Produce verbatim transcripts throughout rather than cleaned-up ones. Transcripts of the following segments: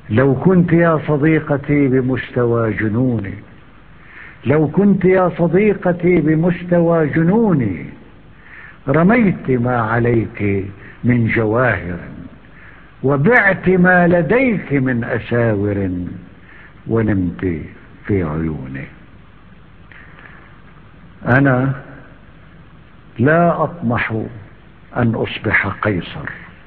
لو كنت يا صديقتي بمستوى جنوني، لو كنت يا صديقتي بمستوى جنوني، رميت ما عليك من جواهر، وبعت ما لديك من أساور، ونمت في عيوني. أنا لا أطمح أن أصبح قيصر،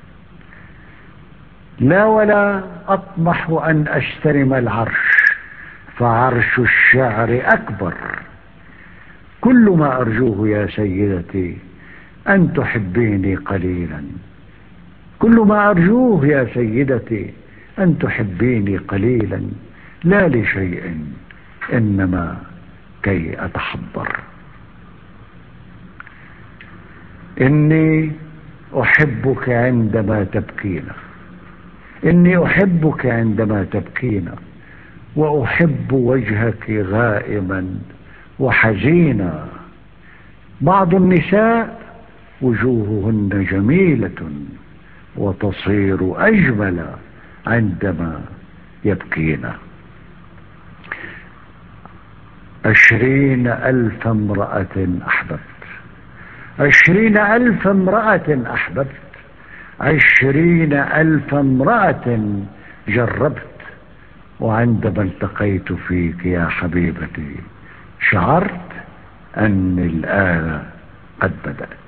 لا ولا أطمح أن أستلم العرش، فعرش الشعر أكبر. كل ما أرجوه يا سيدتي أن تحبيني قليلا، كل ما أرجوه يا سيدتي أن تحبيني قليلا، لا لشيء إنما كي أتحضر. إني أحبك عندما تبكين، إني أحبك عندما تبكين، وأحب وجهك غائما وحزينا. بعض النساء وجوههن جميلة وتصير أجمل عندما يبكين. عشرين ألف امرأة أحببت، عشرين ألف امرأة أحببت، عشرين ألف امرأة جربت، وعندما التقيت فيك يا حبيبتي شعرت أني الآن قد بدأت.